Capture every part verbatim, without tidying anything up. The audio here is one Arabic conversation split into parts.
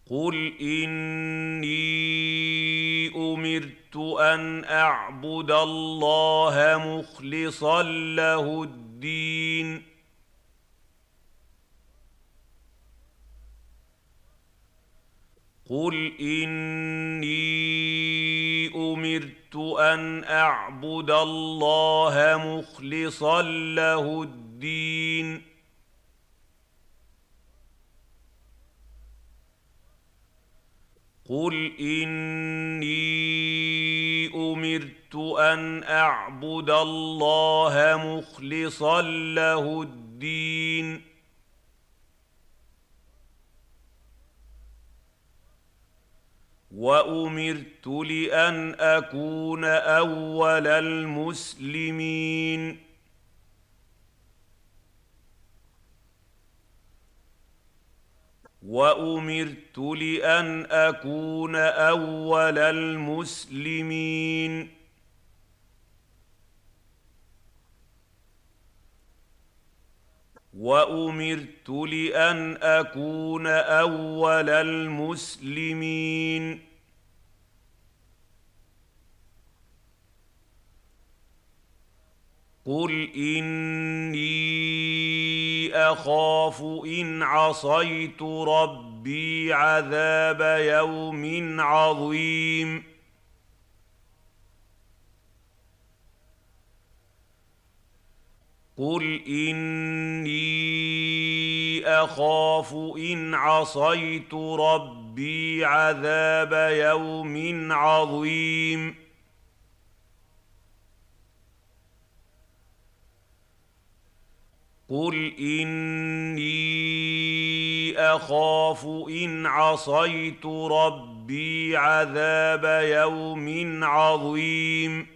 قُلْ إِنِّي أُمِرْتُ أَنْ أَعْبُدَ اللَّهَ مُخْلِصًا لَّهُ الدِّينَ قُلْ إِنِّي أُمِرْتُ أَنْ أَعْبُدَ اللَّهَ مُخْلِصًا لَّهُ الدِّينَ قُلْ إِنِّي أُمِرْتُ أَنْ أَعْبُدَ اللَّهَ مُخْلِصًا لَّهُ الدِّينَ وَأُمِرْتُ لِأَنْ أَكُونَ أَوَّلَ الْمُسْلِمِينَ وَأُمِرْتُ لِأَنْ أَكُونَ أَوَّلَ الْمُسْلِمِينَ وَأُمِرْتُ لِأَنْ أَكُونَ أَوَّلَ الْمُسْلِمِينَ قُلْ إِنِّي أَخَافُ إِنْ عَصَيْتُ رَبِّي عَذَابَ يَوْمٍ عَظِيمٍ قُلْ إِنِّي أَخَافُ إِنْ عَصَيْتُ رَبِّي عَذَابَ يَوْمٍ عَظِيمٍ قُلْ إِنِّي أَخَافُ إِنْ عَصَيْتُ رَبِّي عَذَابَ يَوْمٍ عَظِيمٍ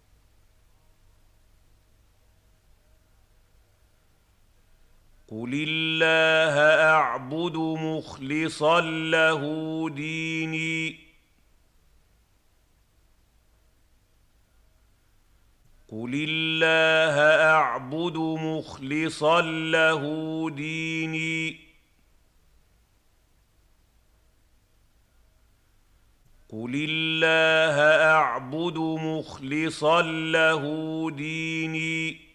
قُلِ اللَّهَ أَعْبُدُ مُخْلِصًا لَّهُ دِينِي قُلِ اللَّهَ أَعْبُدُ مُخْلِصًا لَّهُ دِينِي قُلِ اللَّهَ أَعْبُدُ مُخْلِصًا لَّهُ دِينِي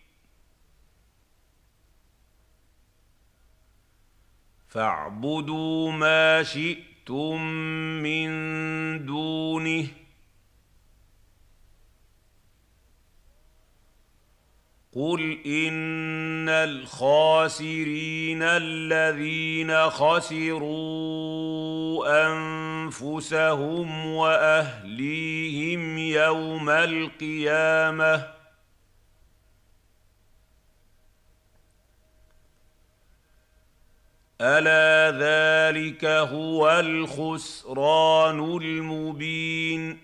فَاعْبُدُوا مَا شِئْتُم مِّن دُونِهِ قُلْ إِنَّ الْخَاسِرِينَ الَّذِينَ خَسِرُوا أَنفُسَهُمْ وَأَهْلِيهِمْ يَوْمَ الْقِيَامَةِ أَلَا ذَلِكَ هُوَ الْخُسْرَانُ الْمُبِينُ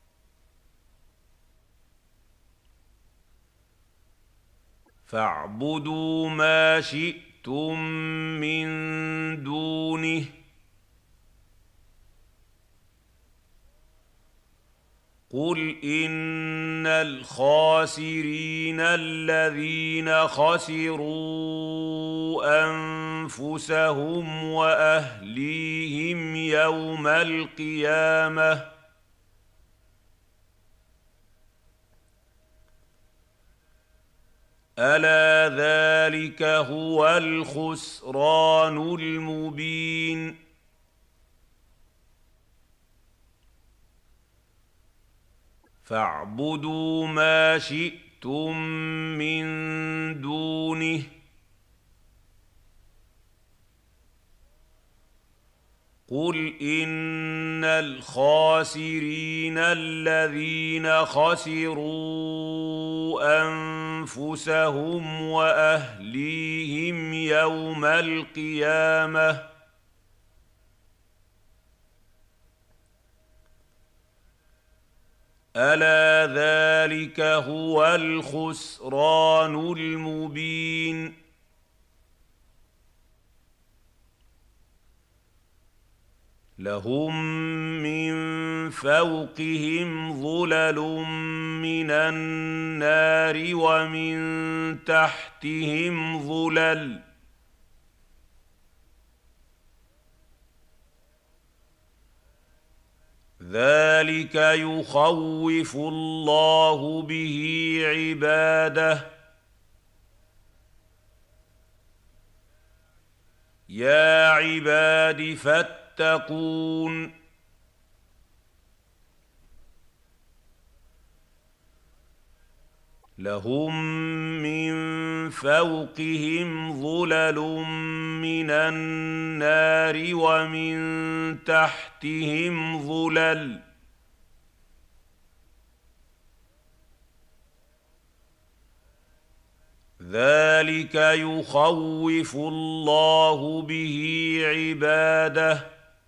فَاعْبُدُوا مَا شِئْتُم مِّن دُونِهِ قُلْ إِنَّ الْخَاسِرِينَ الَّذِينَ خَسِرُوا أَنفُسَهُمْ وَأَهْلِيهِمْ يَوْمَ الْقِيَامَةِ أَلَا ذَلِكَ هُوَ الْخُسْرَانُ الْمُبِينُ فَاعْبُدُوا مَا شِئْتُم مِّن دُونِهِ قُلْ إِنَّ الْخَاسِرِينَ الَّذِينَ خَسِرُوا أَنفُسَهُمْ وَأَهْلِيهِمْ يَوْمَ الْقِيَامَةِ أَلَا ذَلِكَ هُوَ الْخُسْرَانُ الْمُبِينُ لَهُم مِّن فَوْقِهِمْ ظُلَلٌ مِّنَ النَّارِ وَمِن تَحْتِهِمْ ظُلَلٌ ۚ ذلك يخوف الله به عباده يا عباد فاتقون لهم من فوقهم ظلل من النار ومن تحتهم ظلل ذلك يخوف الله به عباده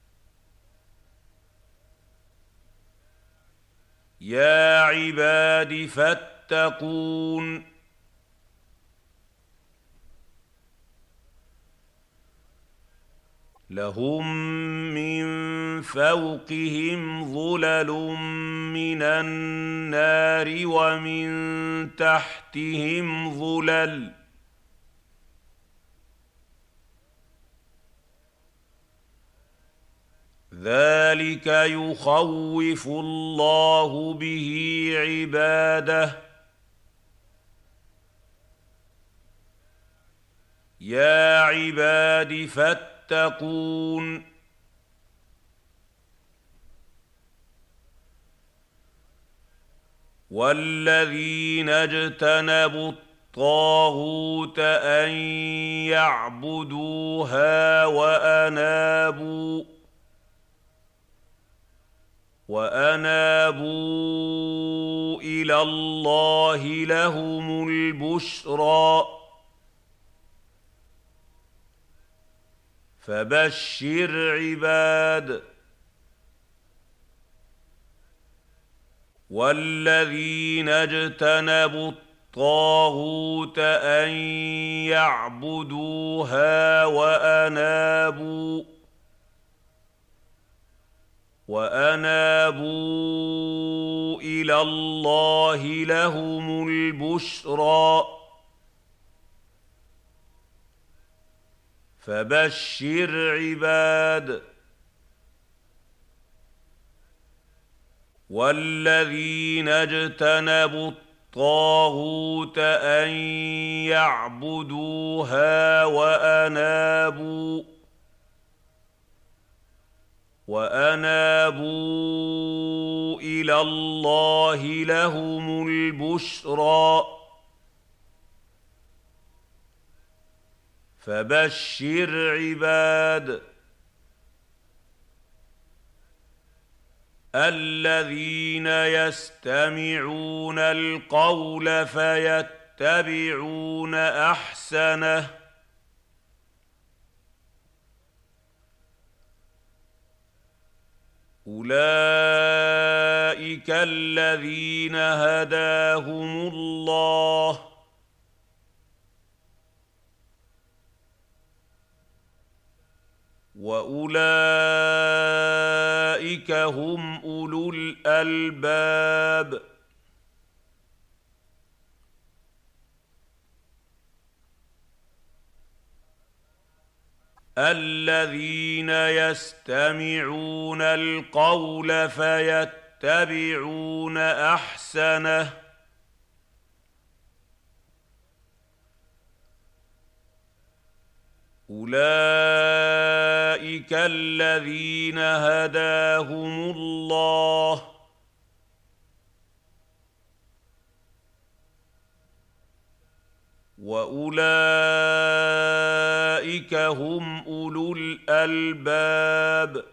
يا عباد فاتقون لهم من فوقهم ظلل من النار ومن تحتهم ظلل ذلك يخوف الله به عباده يا عباد فاتقون والذين اجتنبوا الطاغوت أن يعبدوها وأنابوا وأنابوا إلى الله لهم البشرى فبشر عباد والذين اجتنبوا الطاغوت أن يعبدوها وأنابوا وأنابوا إلى الله لهم البشرى فبشر عباد والذين اجتنبوا الطاغوت أن يعبدوها وأنابوا وأنابوا إلى الله لهم البشرى فبشر عباد الذين يستمعون القول فيتبعون أحسنه أولئك الذين هداهم الله وأولئك هم أولو الألباب الذين يستمعون القول فيتبعون أحسنه أولئك الذين هداهم الله وأولئك هم أولو الألباب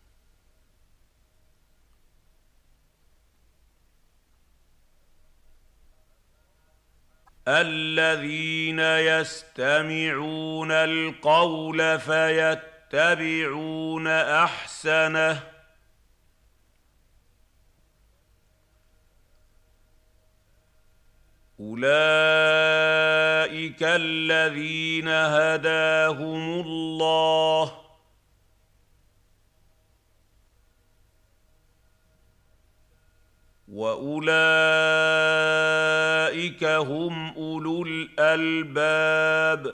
الذين يستمعون القول فيتبعون أحسنه أولئك الذين هداهم الله وأولئك هم أولو الألباب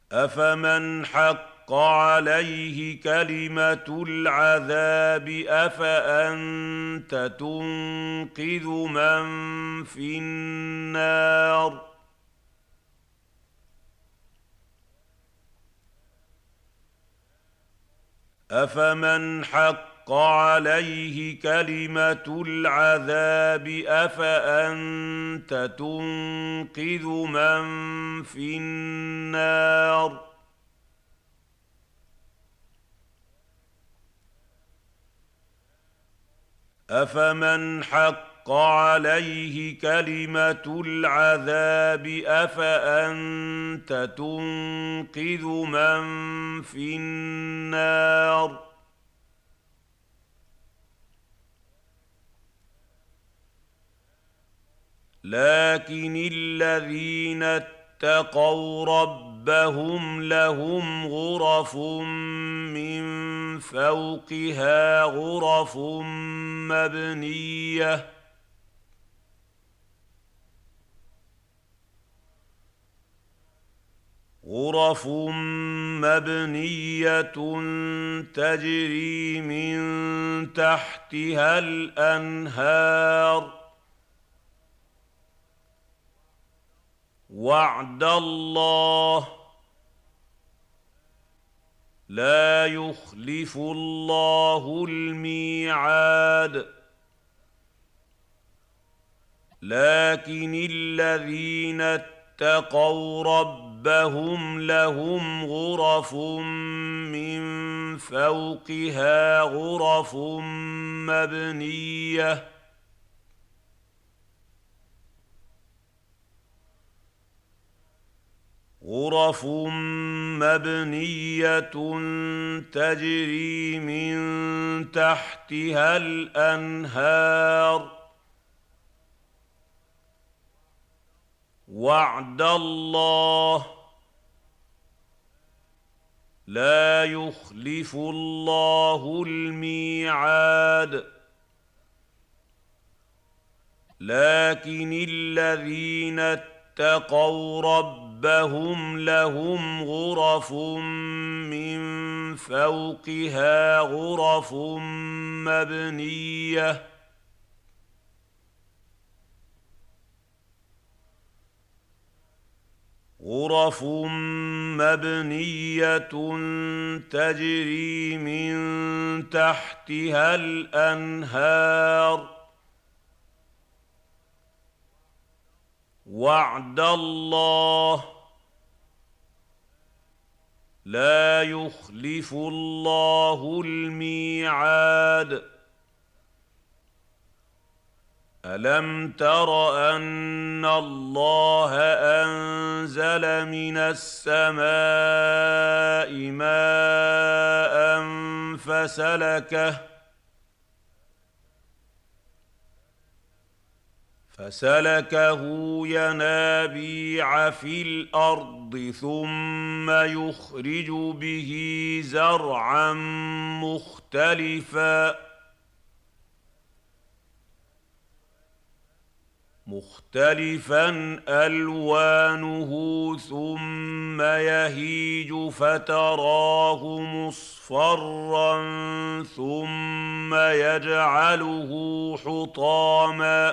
أفمن حق عليه كلمة العذاب أفأنت تنقذ من في النار أفمن حق عليه كلمة العذاب أفأنت تنقذ من في النار أفمن حق عليه كلمة العذاب أفأنت تنقذ من في النار لكن الذين اتقوا ربهم لهم غرف من فوقها غرف مبنية غرف مبنية تجري من تحتها الأنهار وعد الله لا يخلف الله الميعاد لكن الذين اتقوا ربهم لهم غرف من فوقها غرف مبنية غرف مبنية تجري من تحتها الأنهار وعد الله لا يخلف الله الميعاد لكن الذين اتقوا ربهم لهم غرف من فوقها غرف مبنية غرف مبنية تجري من تحتها الأنهار وعد الله لا يخلف الله الميعاد ألم تر أن الله أنزل من السماء ماء فسلكه فسلكه ينابيع في الأرض ثم يخرج به زرعا مختلفا مختلفا ألوانه ثم يهيج فتراه مصفرا ثم يجعله حطاما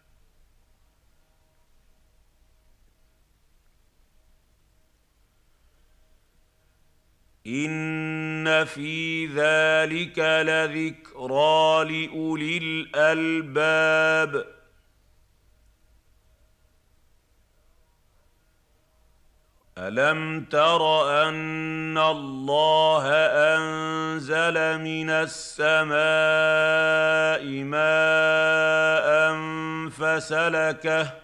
إن في ذلك لذكرى لأولي الألباب ألم تر أن الله أنزل من السماء ماء فسلكه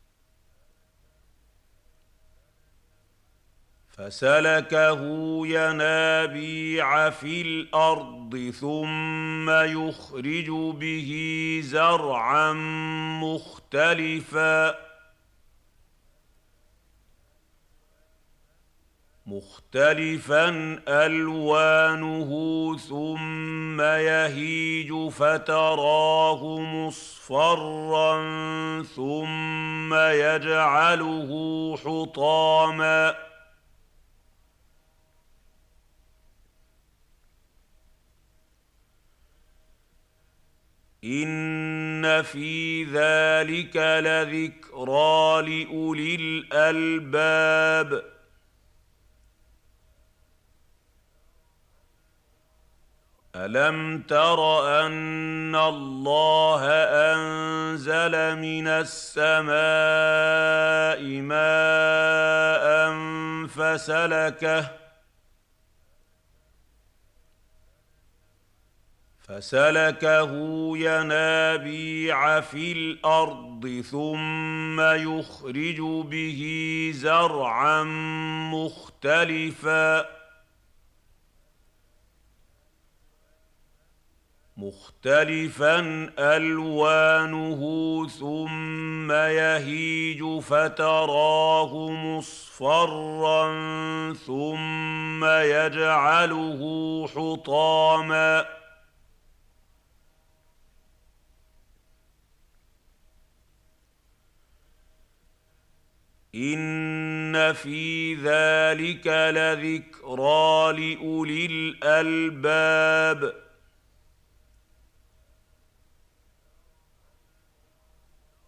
فسلكه ينابيع في الأرض ثم يخرج به زرعا مختلفا مختلفا ألوانه ثم يهيج فتراه مصفرا ثم يجعله حطاما إن في ذلك لذكرى لأولي الألباب. ألم تر أن الله أنزل من السماء ماء فسلكه فسلكه ينابيع في الأرض ثم يخرج به زرعا مختلفا مختلفا ألوانه ثم يهيج فتراه مصفرا ثم يجعله حطاما إن في ذلك لذكرى لأولي الألباب.